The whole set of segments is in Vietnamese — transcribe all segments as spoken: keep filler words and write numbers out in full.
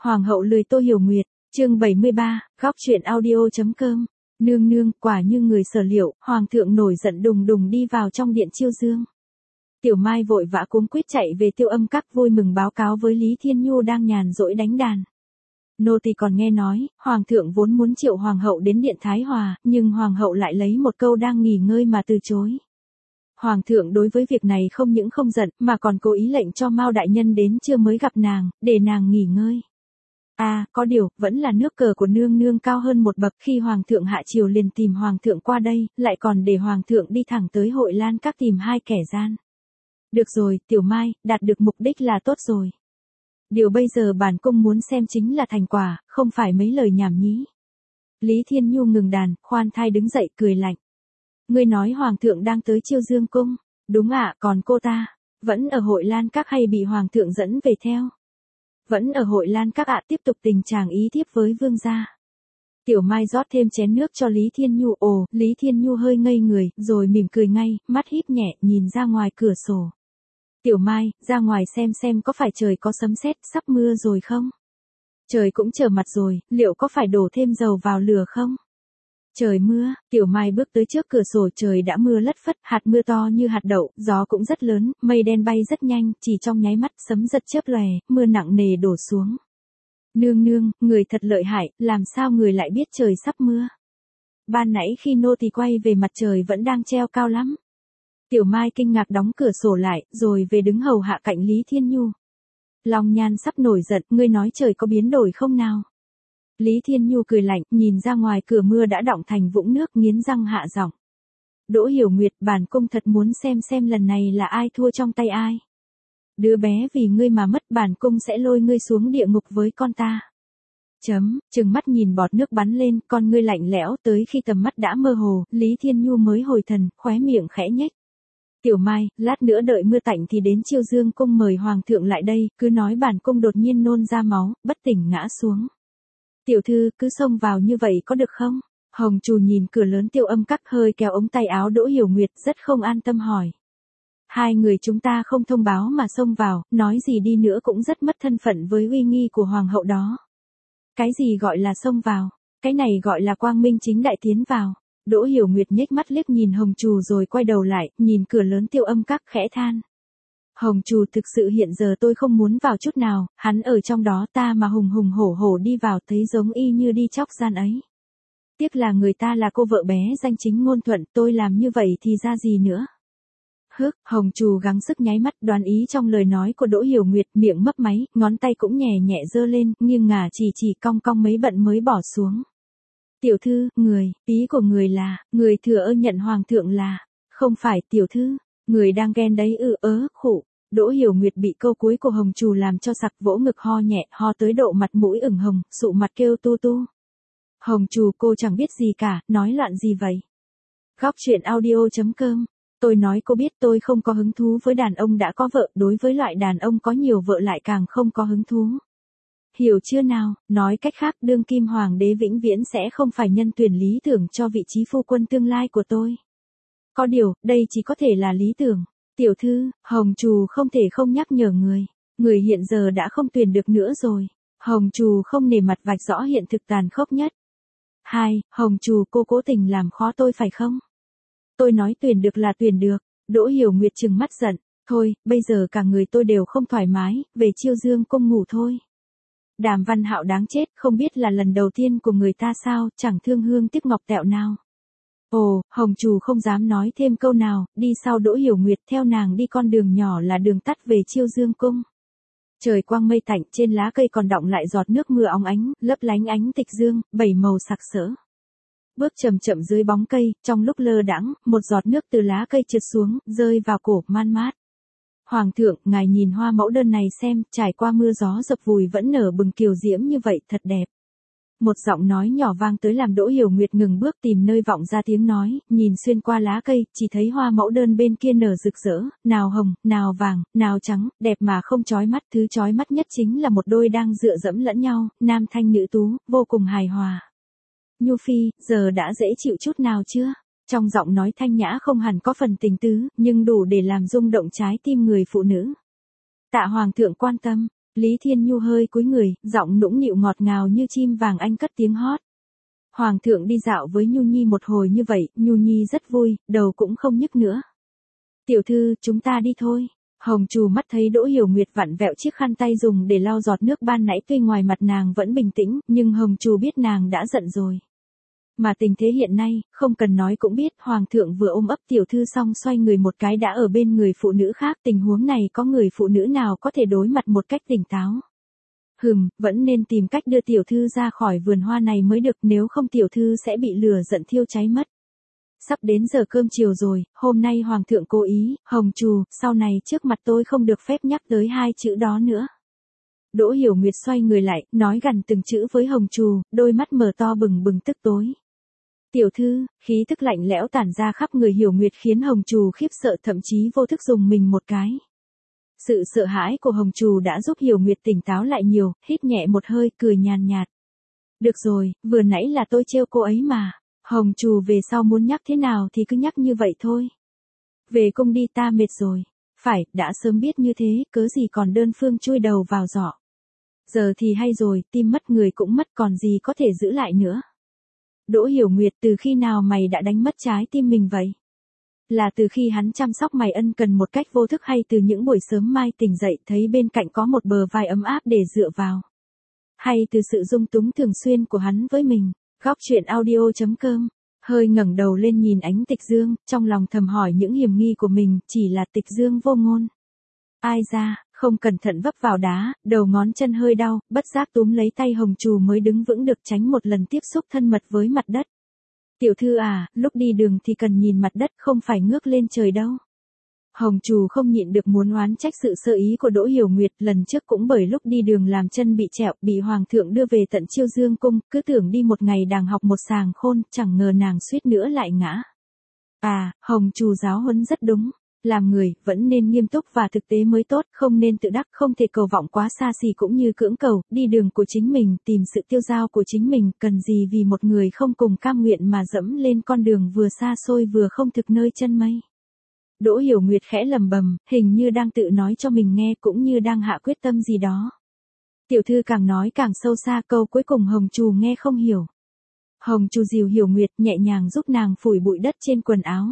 Hoàng hậu lười Tô Hiểu Nguyệt, chương bảy mươi ba, góc truyện audio.com. Nương nương, quả như người sở liệu, hoàng thượng nổi giận đùng đùng đi vào trong điện chiêu dương. Tiểu Mai vội vã cuống quýt chạy về Tiêu Âm Các vui mừng báo cáo với Lý Thiên Nhu đang nhàn rỗi đánh đàn. Nô tỳ còn nghe nói, hoàng thượng vốn muốn triệu hoàng hậu đến điện Thái Hòa, nhưng hoàng hậu lại lấy một câu đang nghỉ ngơi mà từ chối. Hoàng thượng đối với việc này không những không giận, mà còn cố ý lệnh cho Mao đại nhân đến trưa mới gặp nàng, để nàng nghỉ ngơi. À, có điều, vẫn là nước cờ của nương nương cao hơn một bậc, khi hoàng thượng hạ triều liền tìm hoàng thượng qua đây, lại còn để hoàng thượng đi thẳng tới Hội Lan Các tìm hai kẻ gian. Được rồi, Tiểu Mai, đạt được mục đích là tốt rồi. Điều bây giờ bản cung muốn xem chính là thành quả, không phải mấy lời nhảm nhí. Lý Thiên Nhu ngừng đàn, khoan thai đứng dậy cười lạnh. Ngươi nói hoàng thượng đang tới Chiêu Dương cung? Đúng ạ, còn cô ta, vẫn ở Hội Lan Các hay bị hoàng thượng dẫn về theo? Vẫn ở Hội Lan Các ạ, tiếp tục tình chàng ý tiếp với vương gia. Tiểu Mai rót thêm chén nước cho Lý Thiên Nhu. Ồ, Lý Thiên Nhu hơi ngây người, rồi mỉm cười ngay, mắt híp nhẹ, nhìn ra ngoài cửa sổ. Tiểu Mai, ra ngoài xem xem có phải trời có sấm sét, sắp mưa rồi không? Trời cũng trở mặt rồi, liệu có phải đổ thêm dầu vào lửa không? Trời mưa, Tiểu Mai bước tới trước cửa sổ, trời đã mưa lất phất, hạt mưa to như hạt đậu, gió cũng rất lớn, mây đen bay rất nhanh, chỉ trong nháy mắt sấm giật chớp lòe, mưa nặng nề đổ xuống. Nương nương, người thật lợi hại, làm sao người lại biết trời sắp mưa? Ban nãy khi nô tỳ quay về mặt trời vẫn đang treo cao lắm. Tiểu Mai kinh ngạc đóng cửa sổ lại, rồi về đứng hầu hạ cạnh Lý Thiên Nhu. Long Nhan sắp nổi giận, ngươi nói trời có biến đổi không nào? Lý Thiên Nhu cười lạnh, nhìn ra ngoài cửa mưa đã đọng thành vũng nước, nghiến răng hạ giọng. Đỗ Hiểu Nguyệt, bản cung thật muốn xem xem lần này là ai thua trong tay ai. Đứa bé vì ngươi mà mất, bản cung sẽ lôi ngươi xuống địa ngục với con ta. Chấm, trừng mắt nhìn bọt nước bắn lên, con ngươi lạnh lẽo, tới khi tầm mắt đã mơ hồ, Lý Thiên Nhu mới hồi thần, khóe miệng khẽ nhếch. Tiểu Mai, lát nữa đợi mưa tạnh thì đến Chiêu Dương cung mời hoàng thượng lại đây, cứ nói bản cung đột nhiên nôn ra máu, bất tỉnh ngã xuống. Tiểu thư, cứ xông vào như vậy có được không? Hồng Trù nhìn cửa lớn Tiêu Âm Các, hơi kéo ống tay áo Đỗ Hiểu Nguyệt, rất không an tâm hỏi. Hai người chúng ta không thông báo mà xông vào, nói gì đi nữa cũng rất mất thân phận với uy nghi của hoàng hậu đó. Cái gì gọi là xông vào? Cái này gọi là quang minh chính đại tiến vào. Đỗ Hiểu Nguyệt nhếch mắt liếc nhìn Hồng Trù rồi quay đầu lại, nhìn cửa lớn Tiêu Âm Các khẽ than. Hồng Trù, thực sự hiện giờ tôi không muốn vào chút nào, hắn ở trong đó, ta mà hùng hùng hổ hổ đi vào thấy giống y như đi chóc gian ấy. Tiếc là người ta là cô vợ bé danh chính ngôn thuận, tôi làm như vậy thì ra gì nữa. Hức, Hồng Trù gắng sức nháy mắt, đoán ý trong lời nói của Đỗ Hiểu Nguyệt, miệng mấp máy, ngón tay cũng nhẹ nhẹ giơ lên, nghiêng ngả chỉ chỉ cong cong mấy bận mới bỏ xuống. Tiểu thư, người, ý của người là, người thừa ơ nhận hoàng thượng là, không phải tiểu thư, người đang ghen đấy ư ớ, khụ. Đỗ Hiểu Nguyệt bị câu cuối của Hồng Trù làm cho sặc, vỗ ngực ho nhẹ, ho tới độ mặt mũi ửng hồng, sụ mặt kêu tu tu. Hồng Trù, cô chẳng biết gì cả, nói loạn gì vậy? Góc truyện audio.com. Tôi nói cô biết tôi không có hứng thú với đàn ông đã có vợ, đối với loại đàn ông có nhiều vợ lại càng không có hứng thú. Hiểu chưa nào, nói cách khác, đương kim hoàng đế vĩnh viễn sẽ không phải nhân tuyển lý tưởng cho vị trí phu quân tương lai của tôi. Có điều, đây chỉ có thể là lý tưởng. Tiểu thư, Hồng Trù không thể không nhắc nhở người. Người hiện giờ đã không tuyển được nữa rồi. Hồng Trù không nể mặt vạch rõ hiện thực tàn khốc nhất. Hai, Hồng Trù, cô cố tình làm khó tôi phải không? Tôi nói tuyển được là tuyển được. Đỗ Hiểu Nguyệt trừng mắt giận. Thôi, bây giờ cả người tôi đều không thoải mái, về Chiêu Dương cung ngủ thôi. Đàm Văn Hạo đáng chết, không biết là lần đầu tiên của người ta sao, chẳng thương hương tiếc ngọc tẹo nào. Ồ, Hồng Trù không dám nói thêm câu nào, đi sau Đỗ Hiểu Nguyệt, theo nàng đi con đường nhỏ là đường tắt về Chiêu Dương cung. Trời quang mây tạnh, trên lá cây còn đọng lại giọt nước mưa óng ánh, lấp lánh ánh tịch dương, bảy màu sặc sỡ. Bước chậm chậm dưới bóng cây, trong lúc lơ đãng, một giọt nước từ lá cây trượt xuống, rơi vào cổ, man mát. Hoàng thượng, ngài nhìn hoa mẫu đơn này xem, trải qua mưa gió dập vùi vẫn nở bừng kiều diễm như vậy, thật đẹp. Một giọng nói nhỏ vang tới làm Đỗ Hiểu Nguyệt ngừng bước, tìm nơi vọng ra tiếng nói, nhìn xuyên qua lá cây, chỉ thấy hoa mẫu đơn bên kia nở rực rỡ, nào hồng, nào vàng, nào trắng, đẹp mà không chói mắt, thứ chói mắt nhất chính là một đôi đang dựa dẫm lẫn nhau, nam thanh nữ tú, vô cùng hài hòa. Nhu phi, giờ đã dễ chịu chút nào chưa? Trong giọng nói thanh nhã không hẳn có phần tình tứ, nhưng đủ để làm rung động trái tim người phụ nữ. Tạ hoàng thượng quan tâm. Lý Thiên Nhu hơi cúi người, giọng nũng nịu ngọt ngào như chim vàng anh cất tiếng hót. Hoàng thượng đi dạo với Nhu Nhi một hồi như vậy, Nhu Nhi rất vui, đầu cũng không nhức nữa. Tiểu thư, chúng ta đi thôi. Hồng Trù mắt thấy Đỗ Hiểu Nguyệt vặn vẹo chiếc khăn tay dùng để lau giọt nước ban nãy, tuy ngoài mặt nàng vẫn bình tĩnh, nhưng Hồng Trù biết nàng đã giận rồi. Mà tình thế hiện nay, không cần nói cũng biết, Hoàng thượng vừa ôm ấp tiểu thư xong xoay người một cái đã ở bên người phụ nữ khác, tình huống này có người phụ nữ nào có thể đối mặt một cách tỉnh táo. Hừm, vẫn nên tìm cách đưa tiểu thư ra khỏi vườn hoa này mới được, nếu không tiểu thư sẽ bị lửa giận thiêu cháy mất. Sắp đến giờ cơm chiều rồi, hôm nay Hoàng thượng cố ý, Hồng Trù, sau này trước mặt tôi không được phép nhắc tới hai chữ đó nữa. Đỗ Hiểu Nguyệt xoay người lại, nói gằn từng chữ với Hồng Trù, đôi mắt mở to bừng bừng tức tối. Tiểu thư, khí tức lạnh lẽo tản ra khắp người Hiểu Nguyệt khiến Hồng Trù khiếp sợ, thậm chí vô thức dùng mình một cái. Sự sợ hãi của Hồng Trù đã giúp Hiểu Nguyệt tỉnh táo lại nhiều, hít nhẹ một hơi, cười nhàn nhạt. Được rồi, vừa nãy là tôi trêu cô ấy mà. Hồng Trù về sau muốn nhắc thế nào thì cứ nhắc như vậy thôi. Về cung đi, ta mệt rồi. Phải, đã sớm biết như thế, cớ gì còn đơn phương chui đầu vào giỏ. Giờ thì hay rồi, tim mất người cũng mất, còn gì có thể giữ lại nữa. Đỗ Hiểu Nguyệt, từ khi nào mày đã đánh mất trái tim mình vậy? Là từ khi hắn chăm sóc mày ân cần một cách vô thức, hay từ những buổi sớm mai tỉnh dậy thấy bên cạnh có một bờ vai ấm áp để dựa vào? Hay từ sự dung túng thường xuyên của hắn với mình? Góc truyện audio chấm com, hơi ngẩng đầu lên nhìn Ánh Tịch Dương, trong lòng thầm hỏi những hiểm nghi của mình, chỉ là Tịch Dương vô ngôn. Ai ra, không cẩn thận vấp vào đá, đầu ngón chân hơi đau, bất giác túm lấy tay Hồng Trù mới đứng vững được, tránh một lần tiếp xúc thân mật với mặt đất. Tiểu thư à, lúc đi đường thì cần nhìn mặt đất, không phải ngước lên trời đâu. Hồng Trù không nhịn được muốn oán trách sự sơ ý của Đỗ Hiểu Nguyệt, lần trước cũng bởi lúc đi đường làm chân bị trẹo, bị Hoàng thượng đưa về tận Chiêu Dương cung, cứ tưởng đi một ngày đàng học một sàng khôn, chẳng ngờ nàng suýt nữa lại ngã. À, Hồng Trù giáo huấn rất đúng. Làm người, vẫn nên nghiêm túc và thực tế mới tốt, không nên tự đắc, không thể cầu vọng quá xa xỉ cũng như cưỡng cầu, đi đường của chính mình, tìm sự tiêu dao của chính mình, cần gì vì một người không cùng cam nguyện mà dẫm lên con đường vừa xa xôi vừa không thực nơi chân mây. Đỗ Hiểu Nguyệt khẽ lầm bầm, hình như đang tự nói cho mình nghe, cũng như đang hạ quyết tâm gì đó. Tiểu thư càng nói càng sâu xa, câu cuối cùng Hồng Trù nghe không hiểu. Hồng Trù dìu Hiểu Nguyệt, nhẹ nhàng giúp nàng phủi bụi đất trên quần áo.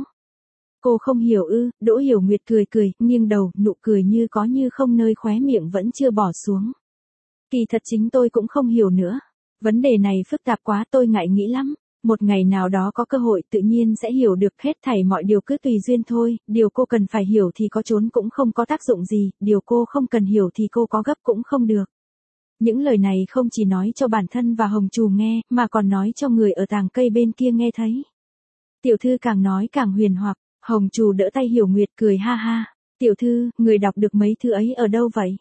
Cô không hiểu ư? Đỗ Hiểu Nguyệt cười cười, nghiêng đầu, nụ cười như có như không nơi khóe miệng vẫn chưa bỏ xuống. Kỳ thật chính tôi cũng không hiểu nữa. Vấn đề này phức tạp quá, tôi ngại nghĩ lắm. Một ngày nào đó có cơ hội tự nhiên sẽ hiểu được, hết thảy mọi điều cứ tùy duyên thôi, điều cô cần phải hiểu thì có trốn cũng không có tác dụng gì, điều cô không cần hiểu thì cô có gấp cũng không được. Những lời này không chỉ nói cho bản thân và Hồng Trù nghe, mà còn nói cho người ở tàng cây bên kia nghe thấy. Tiểu thư càng nói càng huyền hoặc, Hồng Trù đỡ tay Hiểu Nguyệt cười ha ha. Tiểu thư, người đọc được mấy thứ ấy ở đâu vậy?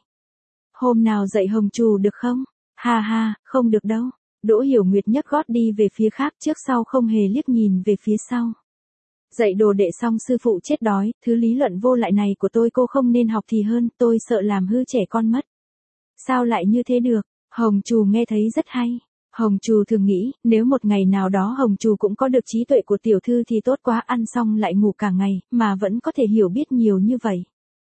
Hôm nào dạy Hồng Trù được không? Ha ha, không được đâu. Đỗ Hiểu Nguyệt nhấc gót đi về phía khác, trước sau không hề liếc nhìn về phía sau. Dạy đồ đệ xong sư phụ chết đói, thứ lý luận vô lại này của tôi cô không nên học thì hơn, tôi sợ làm hư trẻ con mất. Sao lại như thế được? Hồng Trù nghe thấy rất hay. Hồng Trù thường nghĩ, nếu một ngày nào đó Hồng Trù cũng có được trí tuệ của tiểu thư thì tốt quá, ăn xong lại ngủ cả ngày, mà vẫn có thể hiểu biết nhiều như vậy.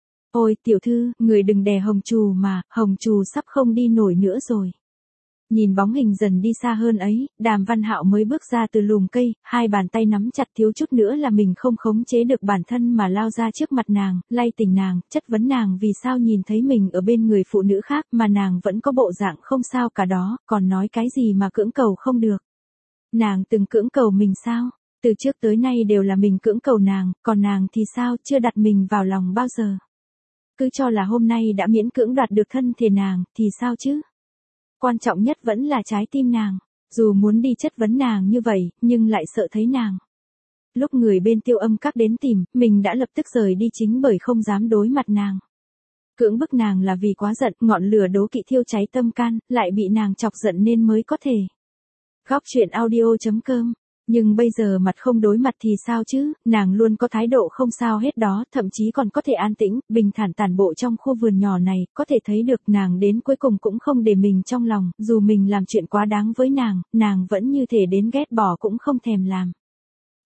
Ôi tiểu thư, người đừng đè Hồng Trù mà, Hồng Trù sắp không đi nổi nữa rồi. Nhìn bóng hình dần đi xa hơn ấy, Đàm Văn Hạo mới bước ra từ lùm cây, hai bàn tay nắm chặt, thiếu chút nữa là mình không khống chế được bản thân mà lao ra trước mặt nàng, lay tỉnh nàng, chất vấn nàng vì sao nhìn thấy mình ở bên người phụ nữ khác mà nàng vẫn có bộ dạng không sao cả đó, còn nói cái gì mà cưỡng cầu không được. Nàng từng cưỡng cầu mình sao? Từ trước tới nay đều là mình cưỡng cầu nàng, còn nàng thì sao, chưa đặt mình vào lòng bao giờ. Cứ cho là hôm nay đã miễn cưỡng đoạt được thân thể nàng, thì sao chứ? Quan trọng nhất vẫn là trái tim nàng, dù muốn đi chất vấn nàng như vậy, nhưng lại sợ thấy nàng. Lúc người bên Tiêu Âm Các đến tìm, mình đã lập tức rời đi chính bởi không dám đối mặt nàng. Cưỡng bức nàng là vì quá giận, ngọn lửa đố kỵ thiêu cháy tâm can, lại bị nàng chọc giận nên mới có thể. Góc truyện audio chấm com. Nhưng bây giờ mặt không đối mặt thì sao chứ, nàng luôn có thái độ không sao hết đó, thậm chí còn có thể an tĩnh, bình thản tản bộ trong khu vườn nhỏ này, có thể thấy được nàng đến cuối cùng cũng không để mình trong lòng, dù mình làm chuyện quá đáng với nàng, nàng vẫn như thể đến ghét bỏ cũng không thèm làm.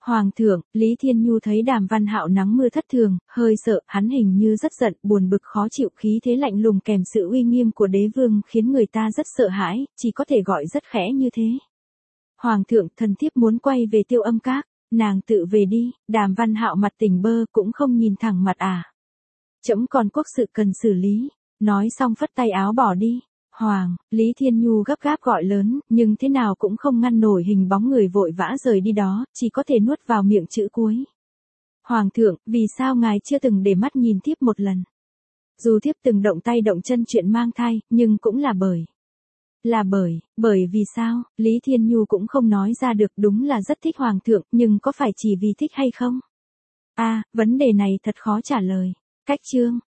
Hoàng thượng, Lý Thiên Nhu thấy Đàm Văn Hạo nắng mưa thất thường, hơi sợ, hắn hình như rất giận, buồn bực khó chịu, khí thế lạnh lùng kèm sự uy nghiêm của đế vương khiến người ta rất sợ hãi, chỉ có thể gọi rất khẽ như thế. Hoàng thượng, thần thiếp muốn quay về Tiêu Âm Các, nàng tự về đi. Đàm Văn Hạo mặt tỉnh bơ, cũng không nhìn thẳng mặt à. Trẫm còn quốc sự cần xử lý, nói xong phất tay áo bỏ đi. Hoàng, Lý Thiên Nhu gấp gáp gọi lớn, nhưng thế nào cũng không ngăn nổi hình bóng người vội vã rời đi đó, chỉ có thể nuốt vào miệng chữ cuối. Hoàng thượng, vì sao ngài chưa từng để mắt nhìn thiếp một lần? Dù thiếp từng động tay động chân chuyện mang thai, nhưng cũng là bởi. Là bởi, bởi vì sao? Lý Thiên Nhu cũng không nói ra được, đúng là rất thích Hoàng thượng, nhưng có phải chỉ vì thích hay không? À, vấn đề này thật khó trả lời. Cách chương.